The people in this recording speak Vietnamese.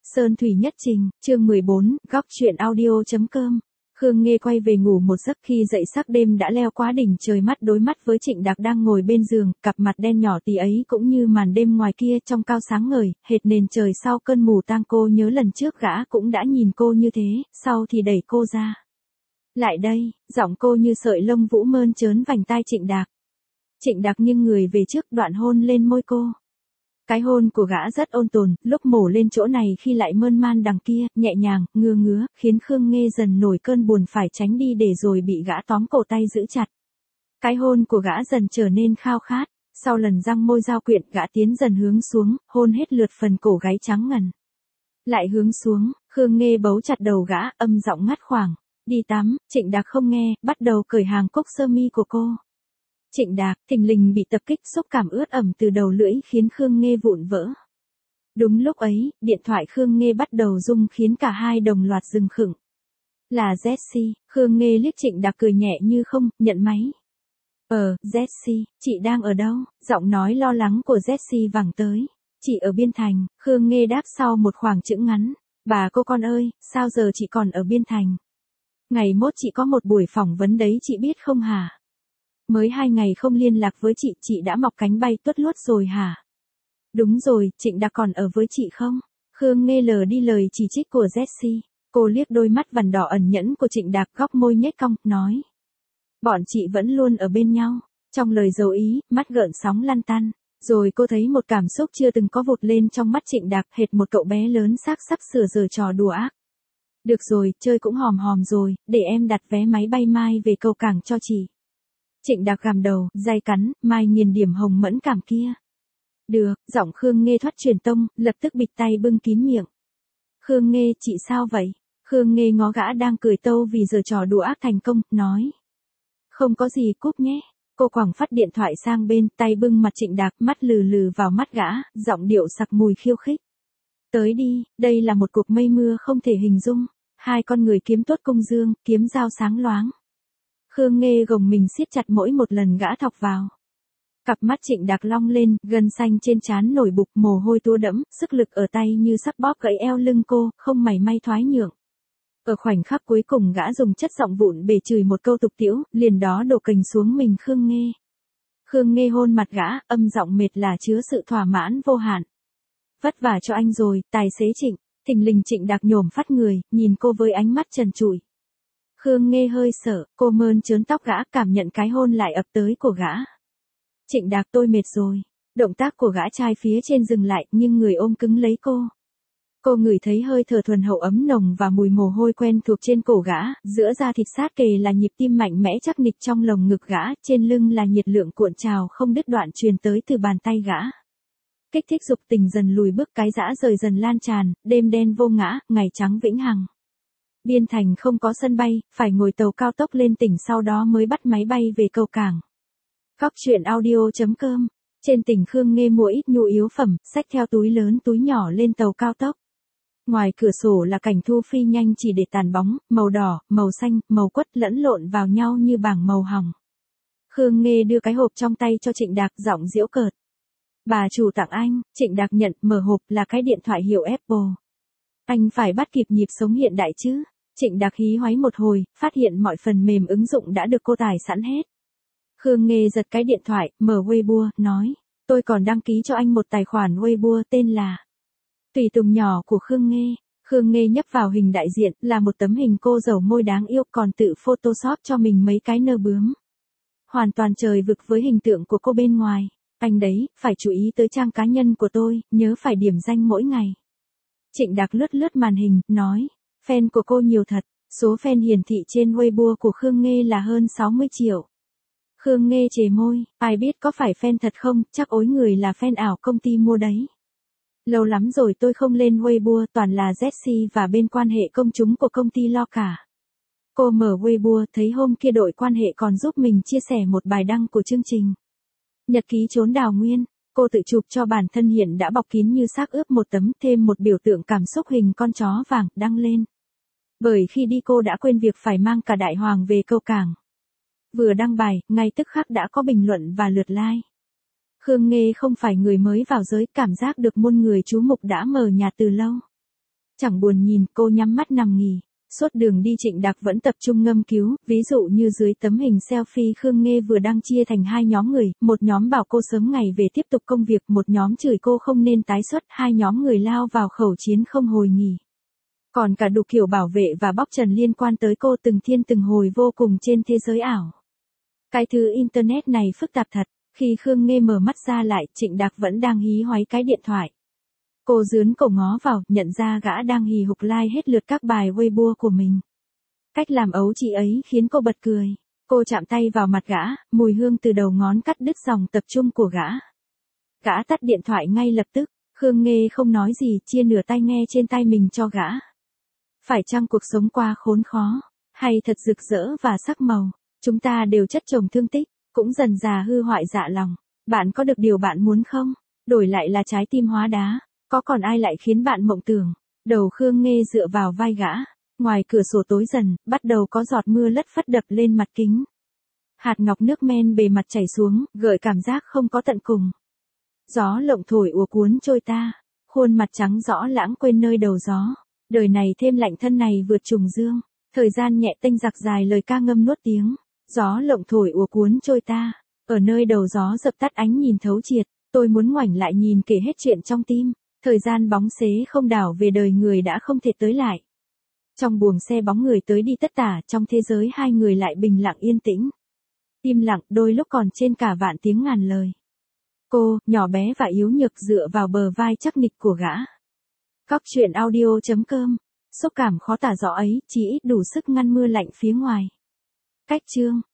Sơn Thủy Nhất Trình, chương 14, góc truyện audio.com. Khương Nghê quay về ngủ một giấc, khi dậy sắc đêm đã leo quá đỉnh trời, mắt đối mắt với Trịnh Đạc đang ngồi bên giường, cặp mặt đen nhỏ tí ấy cũng như màn đêm ngoài kia trong cao sáng ngời, hệt nền trời sau cơn mù tang. Cô nhớ lần trước gã cũng đã nhìn cô như thế, sau thì đẩy cô ra. Lại đây, giọng cô như sợi lông vũ mơn trớn vành tai Trịnh Đạc. Trịnh Đạc nghiêng người về trước, đoạn hôn lên môi cô. Cái hôn của gã rất ôn tồn, lúc mổ lên chỗ này khi lại mơn man đằng kia, nhẹ nhàng, ngứa, khiến Khương Nghê dần nổi cơn buồn, phải tránh đi để rồi bị gã tóm cổ tay giữ chặt. Cái hôn của gã dần trở nên khao khát, sau lần răng môi giao quyện, gã tiến dần hướng xuống, hôn hết lượt phần cổ gáy trắng ngần. Lại hướng xuống, Khương Nghê bấu chặt đầu gã, âm giọng ngắt khoảng. Đi tắm. Trịnh Đạc không nghe, bắt đầu cởi hàng cúc sơ mi của cô. Trịnh Đạc thình lình bị tập kích, xúc cảm ướt ẩm từ đầu lưỡi khiến Khương Nghê vụn vỡ. Đúng lúc ấy, điện thoại Khương Nghê bắt đầu rung khiến cả hai đồng loạt dừng khựng. Là Jessie. Khương Nghê liếc Trịnh Đạc cười nhẹ như không, nhận máy. Jessie, chị đang ở đâu? Giọng nói lo lắng của Jessie vẳng tới. Chị ở Biên Thành. Khương Nghê đáp sau một khoảng chững ngắn. Bà cô con ơi, sao giờ chị còn ở Biên Thành? Ngày mốt chị có một buổi phỏng vấn đấy, chị biết không hả? Mới 2 ngày không liên lạc với chị đã mọc cánh bay tuốt luốt rồi hả? Đúng rồi, Trịnh Đạc còn ở với chị không? Khương Nghê lờ đi lời chỉ trích của Jessie. Cô liếc đôi mắt vằn đỏ ẩn nhẫn của Trịnh Đạc, góc môi nhếch cong, nói. Bọn chị vẫn luôn ở bên nhau. Trong lời dấu ý, mắt gợn sóng lăn tăn. Rồi cô thấy một cảm xúc chưa từng có vụt lên trong mắt Trịnh Đạc, hệt một cậu bé lớn xác sắp sửa giở trò đùa ác. Được rồi, chơi cũng hòm hòm rồi, để em đặt vé máy bay mai về cầu cảng cho chị. Trịnh Đạc gằm đầu, day cắn, mai nghiền điểm hồng mẫn cảm kia. Được, giọng Khương Nghê thoát truyền tông, lập tức bịt tay bưng kín miệng. Khương Nghê, chị sao vậy? Khương Nghê ngó gã đang cười tâu vì giờ trò đùa ác thành công, nói. Không có gì, cúp nhé. Cô quẳng phắt điện thoại sang bên, tay bưng mặt Trịnh Đạc, mắt lừ lừ vào mắt gã, giọng điệu sặc mùi khiêu khích. Tới đi, đây là một cuộc mây mưa không thể hình dung. Hai con người kiếm tuốt cung dương, kiếm dao sáng loáng. Khương Nghê gồng mình siết chặt mỗi một lần gã thọc vào. Cặp mắt Trịnh Đạc long lên, gân xanh trên trán nổi bục, mồ hôi túa đẫm, sức lực ở tay như sắp bóp gãy eo lưng cô, không mảy may thoái nhượng. Ở khoảnh khắc cuối cùng, gã dùng chất giọng vụn bể chửi một câu tục tĩu, liền đó đổ kình xuống mình Khương Nghê. Khương Nghê hôn mặt gã, âm giọng mệt là chứa sự thỏa mãn vô hạn. Vất vả cho anh rồi, tài xế Trịnh. Thình lình Trịnh Đạc nhổm phát người, nhìn cô với ánh mắt trần trụi. Khương Nghê hơi sợ, cô mơn trớn tóc gã, cảm nhận cái hôn lại ập tới của gã. Trịnh Đạc, tôi mệt rồi. Động tác của gã trai phía trên dừng lại, nhưng người ôm cứng lấy cô. Cô ngửi thấy hơi thở thuần hậu ấm nồng và mùi mồ hôi quen thuộc trên cổ gã, giữa da thịt sát kề là nhịp tim mạnh mẽ chắc nịch trong lồng ngực gã, trên lưng là nhiệt lượng cuộn trào không đứt đoạn truyền tới từ bàn tay gã. Kích thích dục tình dần lùi bước, cái dã rời dần lan tràn, đêm đen vô ngã, ngày trắng vĩnh hằng. Biên Thành không có sân bay, phải ngồi tàu cao tốc lên tỉnh, sau đó mới bắt máy bay về cầu cảng. Góc truyện audio.com. Trên tỉnh, Khương Nghê mua ít nhu yếu phẩm, xách theo túi lớn túi nhỏ lên tàu cao tốc. Ngoài cửa sổ là cảnh thu phi nhanh chỉ để tàn bóng, màu đỏ, màu xanh, màu quất lẫn lộn vào nhau như bảng màu hồng. Khương Nghê đưa cái hộp trong tay cho Trịnh Đạc, giọng giễu cợt. Bà chủ tặng anh. Trịnh Đạc nhận, mở hộp là cái điện thoại hiệu Apple. Anh phải bắt kịp nhịp sống hiện đại chứ. Trịnh Đạc hí hoáy một hồi, phát hiện mọi phần mềm ứng dụng đã được cô tải sẵn hết. Khương Nghê giật cái điện thoại, mở Weibo, nói. Tôi còn đăng ký cho anh một tài khoản Weibo tên là Tùy Tùng nhỏ của Khương Nghê. Khương Nghê nhấp vào hình đại diện, là một tấm hình cô dầu môi đáng yêu, còn tự photoshop cho mình mấy cái nơ bướm. Hoàn toàn trời vực với hình tượng của cô bên ngoài. Anh đấy, phải chú ý tới trang cá nhân của tôi, nhớ phải điểm danh mỗi ngày. Trịnh Đạc lướt lướt màn hình, nói. Fan của cô nhiều thật. Số fan hiển thị trên Weibo của Khương Nghê là hơn 60 triệu. Khương Nghê chề môi, ai biết có phải fan thật không, chắc ối người là fan ảo công ty mua đấy. Lâu lắm rồi tôi không lên Weibo, toàn là Jessie và bên quan hệ công chúng của công ty lo cả. Cô mở Weibo, thấy hôm kia đội quan hệ còn giúp mình chia sẻ một bài đăng của chương trình Nhật ký trốn đào nguyên. Cô tự chụp cho bản thân hiện đã bọc kín như xác ướp một tấm, thêm một biểu tượng cảm xúc hình con chó vàng, đăng lên. Bởi khi đi cô đã quên việc phải mang cả đại hoàng về cầu cảng. Vừa đăng bài, ngay tức khắc đã có bình luận và lượt like. Khương Nghê không phải người mới vào giới, cảm giác được muôn người chú mục đã mờ nhạt từ lâu. Chẳng buồn nhìn, cô nhắm mắt nằm nghỉ. Suốt đường đi Trịnh Đạc vẫn tập trung ngâm cứu, ví dụ như dưới tấm hình selfie Khương Nghê vừa đăng chia thành hai nhóm người, một nhóm bảo cô sớm ngày về tiếp tục công việc, một nhóm chửi cô không nên tái xuất, hai nhóm người lao vào khẩu chiến không hồi nghỉ. Còn cả đủ kiểu bảo vệ và bóc trần liên quan tới cô từng thiên từng hồi vô cùng trên thế giới ảo. Cái thứ internet này phức tạp thật, khi Khương Nghê mở mắt ra lại, Trịnh Đạc vẫn đang hí hoáy cái điện thoại. Cô dướn cổ ngó vào, nhận ra gã đang hì hục like hết lượt các bài Weibo của mình. Cách làm ấu chị ấy khiến cô bật cười. Cô chạm tay vào mặt gã, mùi hương từ đầu ngón cắt đứt dòng tập trung của gã. Gã tắt điện thoại ngay lập tức, Khương Nghê không nói gì, chia nửa tai nghe trên tay mình cho gã. Phải chăng cuộc sống qua khốn khó, hay thật rực rỡ và sắc màu, chúng ta đều chất chồng thương tích, cũng dần dà hư hoại dạ lòng. Bạn có được điều bạn muốn không? Đổi lại là trái tim hóa đá. Có còn ai lại khiến bạn mộng tưởng? Đầu Khương Nghê dựa vào vai gã. Ngoài cửa sổ tối dần, bắt đầu có giọt mưa lất phất đập lên mặt kính. Hạt ngọc nước men bề mặt chảy xuống, gợi cảm giác không có tận cùng. Gió lộng thổi ùa cuốn trôi ta. Khuôn mặt trắng rõ lãng quên nơi đầu gió. Đời này thêm lạnh thân này vượt trùng dương. Thời gian nhẹ tênh giặc dài lời ca ngâm nuốt tiếng. Gió lộng thổi ùa cuốn trôi ta. Ở nơi đầu gió dập tắt ánh nhìn thấu triệt. Tôi muốn ngoảnh lại nhìn kể hết chuyện trong tim. Thời gian bóng xế không đảo về đời người đã không thể tới lại. Trong buồng xe bóng người tới đi tất tả, trong thế giới hai người lại bình lặng yên tĩnh. Im lặng đôi lúc còn trên cả vạn tiếng ngàn lời. Cô, nhỏ bé và yếu nhược dựa vào bờ vai chắc nịch của gã. Góc truyện audio.com. Xúc cảm khó tả rõ ấy, chỉ ít đủ sức ngăn mưa lạnh phía ngoài. Cách chương.